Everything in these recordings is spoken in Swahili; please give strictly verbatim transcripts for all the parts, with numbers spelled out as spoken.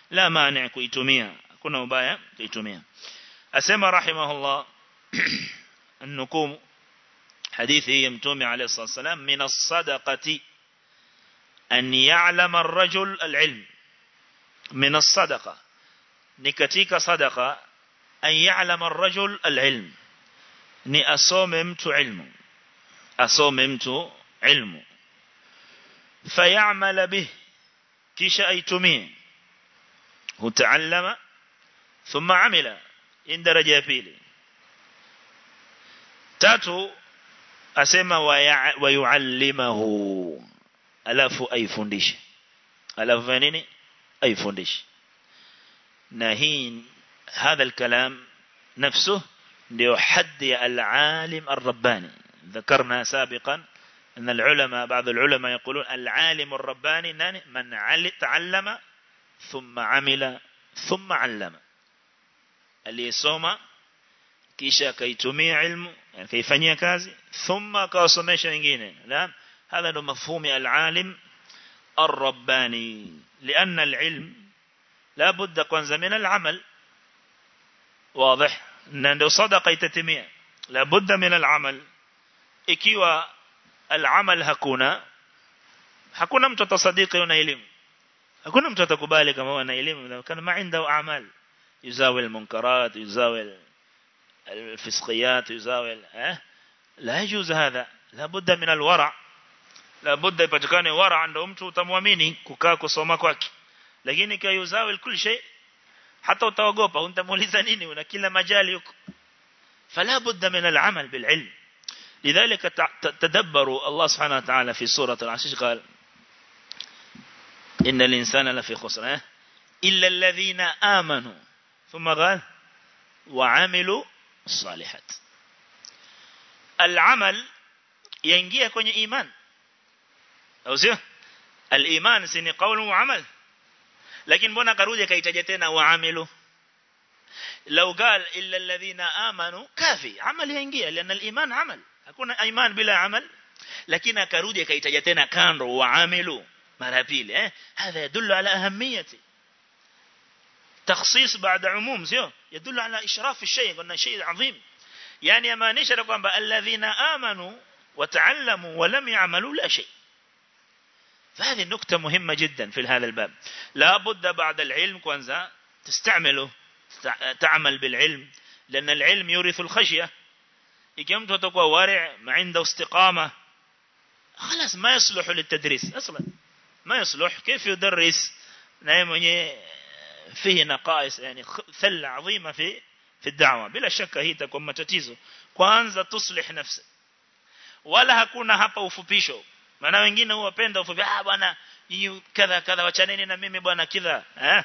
la maana kuitumia, hakuna ubaya kuitumia. Asema rahimahullah النكوم حديثه متومي عليه الصلاة والسلام من الصدقة أن يعلم الرجل العلم. من الصدقة نكتيك صدقة أن يعلم الرجل العلم، ني أصوممت علم، أصوممت علم فيعمل به كيش أيتمين هو تعلم ثم عمل إن درجة فيلي. تاتو أسمى ويعلمه ألف أي فندش، ألف فنيني أي فندش. نهين هذا الكلام نفسه ليحدي العالم الرباني. ذكرنا سابقا أن العلماء بعض العلماء يقولون العالم الرباني من تعلم ثم عمل ثم علم. اللي يسوم kisha kaitumia ilmu, yani kaifanyia kazi, thumma kawasomesha wengine. La, هذا ndo mafhumi al-alim ar-rabbani, لأن العلم لا بد kwanza min al-amal. واضح؟ na ndio sadaqa itatimia, la budda min al-amal. Ikiwa al-amal hakuna, hakuna mtu atasadiki una elimu, hakuna mtu atakubali kama ana elimu kana ma عنده a'mal yuzawi al-munkarat, yuzawi الفسقيات، يزاول اه لا يجوز هذا. لا بد من الورع، لا بد يpatikane wara ndio mtu utamwamini kukaa kusoma kwake. Lakini kwa yuzawil kila shay, hata utaogopa utamuuliza nini, una kila majali yuko. فلا بد من العمل بالعلم. لذلك تدبروا الله سبحانه وتعالى في سورة العشر قال إن الإنسان لفي خسر إلا الذين آمنوا، ثم قال وعملوا الصالحات. العمل ينجيه kwenye iman au sio? Al-iman si ni qawlu wa amal, lakini mbona karuje kaitaja tena waamilu? Law qal illa alladhina amanu kafi, amal yaingia, لأن الإيمان عمل, hakuna iman bila amal. Lakini akaruje kaitaja tena kando waamilu mara pili. eh هذا يدل على أهميته. تخصيص بعد عموم سيو يدل على إشراف الشيء، قلنا شيء عظيم. يعني ما نشر قام الذين آمنوا وتعلموا ولم يعملوا لا شيء. فهذه النقطة مهمة جدا في هذا الباب. لا بد بعد العلم كwanza تستعمله، تعمل بالعلم، لأن العلم يورث الخشية. إذا مت تكون وارع ما عنده استقامة خلاص ما يصلح للتدريس أصلا، ما يصلح. كيف يدرس نايم فيه نقائص، يعني ثلة عظيمة في في الدعوة. بلا شك هي تكون matatizo. Kwanza تصلح نفسك. Wala hakuna hapa ufupisho. Maana wengine huwapenda ufupi, ah bwana hii kadha kadha, wachaneni na mimi bwana kidha. Eh?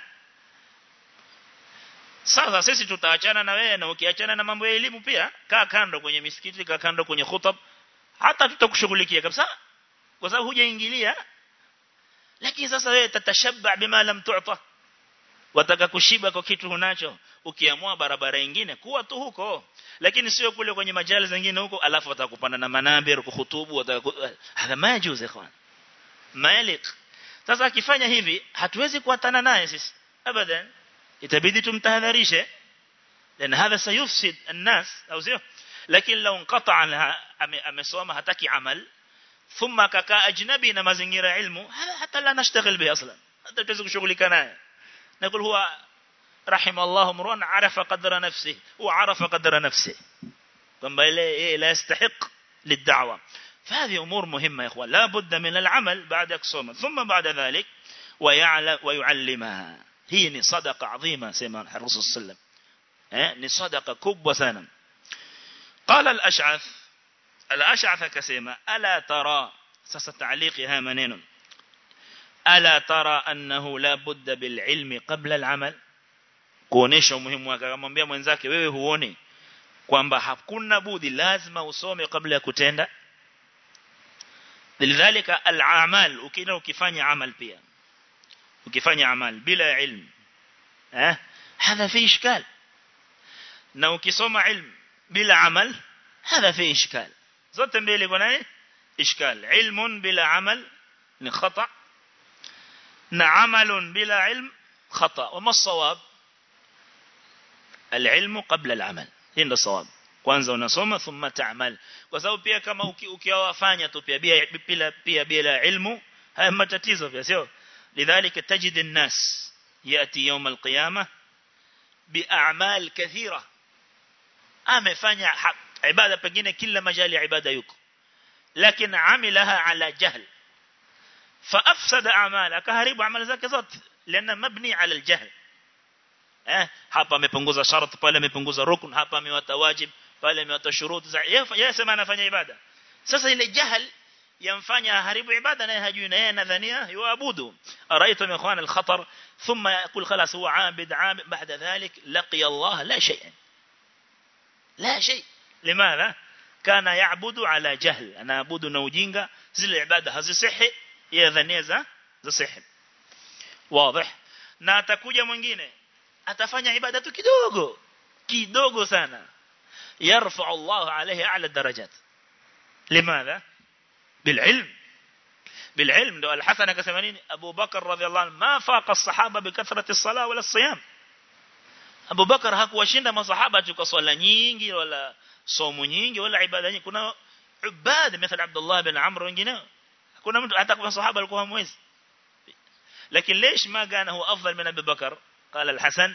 Sasa sisi tutaachana na wewe, na ukiachana na mambo ya elimu pia, kaa kando kwenye misikiti, kaa kando kwenye khutab, hata tutakushughulikia kabisa kwa sababu hujaingilia. Lakini sasa wewe tatashabba bima lam tu'ta, wataka kushiba kwa kitu unacho. Ukiamua barabara nyingine kuwa tu huko, lakini sio kule kwenye majali zingine huko, alafu watakupanda na manabir kuhutubu, hada majuz ikhwan, malik. Sasa akifanya hivi hatuwezi kuatana naye sisi abadan, itabidi tumtahadharishe, لأن هذا سيفسد الناس أو sio. Lakini لو انقطع amesoma hataki amal, ثم كaka ajnabi na mazingira ilmu, hada hata la nashtaghil bihi aslan, hata tuwezi kushughulika naye. نقول هو رحم الله مرون عرف قدر نفسه وعرف قدر نفسه، كما لا يستحق للدعوة. فهذه أمور مهمة يا إخوان. لا بد من العمل بعد الصوم، ثم بعد ذلك ويعلم ويعلمها. هي صدقة عظيمة سيما الرسول صلى الله عليه وسلم، صدقة كبوة سنة. قال الأشعث، الأشعث كسيما ألا ترى، ستعليقها منين، ألا ترى أنه لا بد بالعلم قبل العمل. kuonesha umuhimu wake. Akamwambia mwenzake, wewe huoni kwamba hakuna budi lazima usome kabla ya kutenda? Lidhalika al-a'mal, ukina ukifanya amal pia, ukifanya amal bila ilm eh hadha fi ishkal, na ukisoma ilm bila amal hadha fi ishkal. zote mbili kuna nini ishkal. Ilmun bila amal ni khata, na amalun bila ilm خطأ. وما الصواب؟ العلم قبل العمل. هذا الصواب. kwanza unasoma thumma ta'mal, kwa sababu pia kama ukiwafanya tu pia bila pia bila ilmu haya matatizo pia sio. lidhalika tajid an-nas yati yawm al-qiyamah bi'a'mal kathira, amefanya ibada pengine kila majali ya ibada yuko, lakini amilaha ala jahl fa afsada a'mala, kaharibu amali zake zote, lana mabni ala al-jahl. eh hapa amepunguza sharti, pale amepunguza rukun, hapa amewata wajib, pale amewata shurut za yeye sema anafanya ibada. Sasa ile jahl yamfanya haribu ibada na hajui, na yeye anadhania yuabudu. araitu min ikhwan al-khatar thumma yaqul khalas huwa aabid aabid, baada dhalik laqiya Allah la shay'an la shay. limadha kana yaabudu ala jahl, anaabudu na ujinga, zile ibada hazisihi, yeye dhania za zisihi. wazi. Na atakuja mwingine atafanya ibada tu kidogo kidogo sana, yarfa Allah alayhi a'la darajat. limadha? بالعلم. بالعلم. ndo al-Hasan akasema nini? Abu Bakar radhiyallahu anhu ma faqa as-sahaba bi kathrati as-salah wala as-siyam. Abu Bakar hakuwashinda masahaba kwa swala nyingi wala somo nyingi wala ibada nyingi. Kuna ubad mithal Abdullah bin Amr wengine, kuna mtu hata kwa sahaba alikuwa hamwezi. lakini ليش ما كان هو افضل من ابي بكر؟ قال الحسن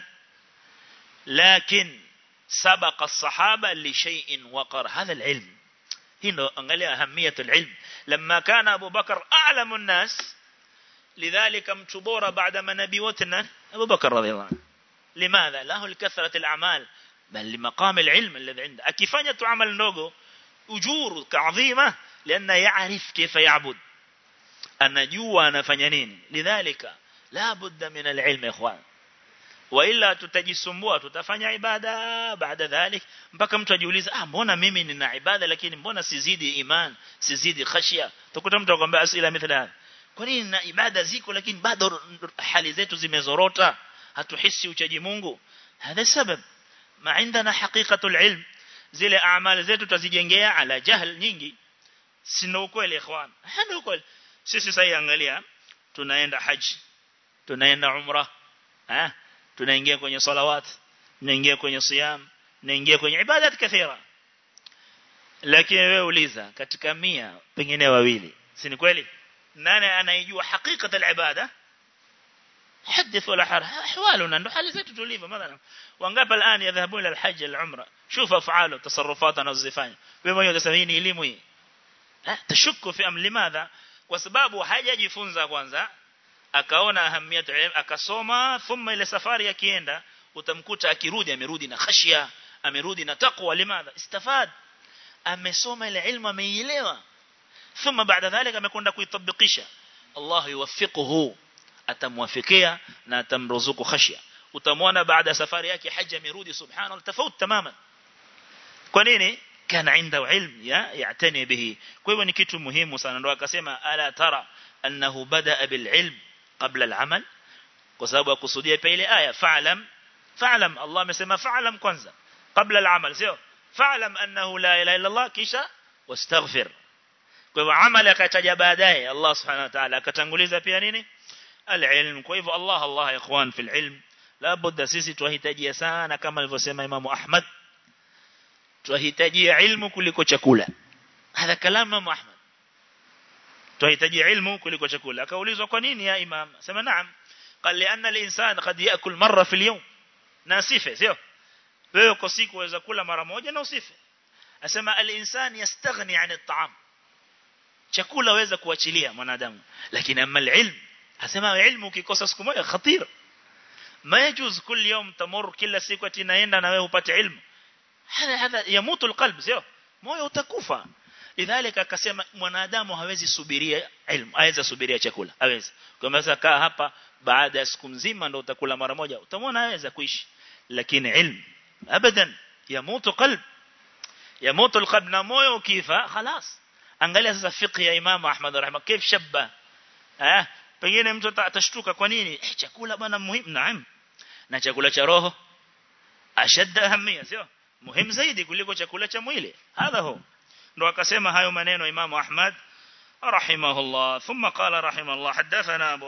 لكن سبق الصحابه لشيء وقر هذا العلم. هنا angalia ahamiyat alilm. لما كان ابو بكر اعلم الناس لذلك متبورا بعد ما نبي وتنا ابو بكر رضي الله عنه. لماذا؟ له الكثره الاعمال بل لمقام العلم الذي عنده. akifanya tu amal ndogo ujuru kadhima, لانه يعرف كيف يعبد, anajua anafanya nini. lidhalika la budda min alilm ya ikhwan, wa illa tutajisumbua, tutafanya ibada baada dhalik mpaka mtu ajiuliza, ah mbona mimi nina ibada lakini mbona sizidi iman, sizidi khashia. tukuta mtu akwambia asila mithla, kwa nini na ibada ziko lakini bado hali zetu zimezorota, hatuhisi uchaji Mungu? هذا السبب. ما عندنا حقيقة العلم, zile amali zetu tazijengea ala jahl nyingi. sina ukweli ikhwan, hana ukweli. sisi sasa angalia, tunaenda haji, tunaenda umra, eh tunaingia kwenye salawat, tunaingia kwenye siyam, tunaingia kwenye ibadat kathira, lakini wewe uliza katika mia pengine wawili, si ni kweli? nani anaijua hakika al-ibada? حدث ولا حرج. احوالنا ndo hali zetu tulivyo. Mathalan wangapi الان يذهبون الى الحج العمره, شوف افعاله وتصرفاتنا وزifanya, wewe mwenyewe unasema hii ni elimu hii? eh tashuku fi am. limadha? kwa sababu hajajifunza kwanza, akaona ahamiyat ilm, akasoma, thumma ile safari yakienda utamkuta akirudi amerudi na khashia, amerudi na taqwa. limadha? istafad, amesoma ile ilmu, ameielewa, thumma baada dhalika amekwenda kuitabikisha. Allah yuwaffiquhu, atamwafikia na atamruzuku khashia. utamwona baada safari yake haji amerudi, subhanallah, tofauti tamaman. kwa nini? kana inda ilm ya yatani bihi. kwa hivyo ni kitu muhimu sana. ndio akasema ala tara annahu badaa bil ilm qabla al amal, kwa sababu akusudia pale ile aya fa'lam. fa'lam, Allah amesema fa'lam kwanza qabla al amal, sio fa'lam annahu la ilaha illa Allah kisha wastaghfir. kwa hivyo amali akataja baadaye, Allah subhanahu wa ta'ala akatanguliza pia nini? al-ilm. kwa hivyo Allah Allah ya ikhwan fil ilm, la budda sisi tuhitajia sana, kama alivyosema Imam Ahmad, tuhitajia ilmu kuliko chakula. hadha kalam Imam Ahmad, tuhitajia ilmu kuliko chakula. akaulizwa kwa nini ya Imam, sema naam, قال لأن الإنسان قد يأكل مرة في اليوم ناسفه, sio wewe kwa siku waweza kula mara moja na usife. asema al-insan yastaghni 'an at-ta'am, chakula waweza kuachilia mwanadamu, lakini amma al-ilm, asema ilmu ukikosa siku moja khatir. ma yajuz kul yawm tamur, kila siku atinaenda na wewe upate ilmu, hada hada yamutu al-qalb, sio moyo utakufa. lidhalika akasema mwanadamu hawezi subiria ilmu, hawezi subiria chakula, hawezi. kwa maana kaa hapa baada ya siku nzima ndio utakula mara moja, utamwona hawezi kuishi. lakini ilmu abadan yamutu qalb, yamutu al-qalb, na moyo ukifa خلاص. angalia sasa fiqh ya Imam Ahmad rahimah kif shabba. eh pengine mtu atashtuka, kwa nini? eh chakula bwana muhimu. naam, na chakula cha roho ashadda ahamia, sio muhimu zaidi kuliko chakula cha mwili. hadha hu. ndo akasema hayo maneno Imam Ahmad rahimahullah. thumma qala rahimahullah hadathana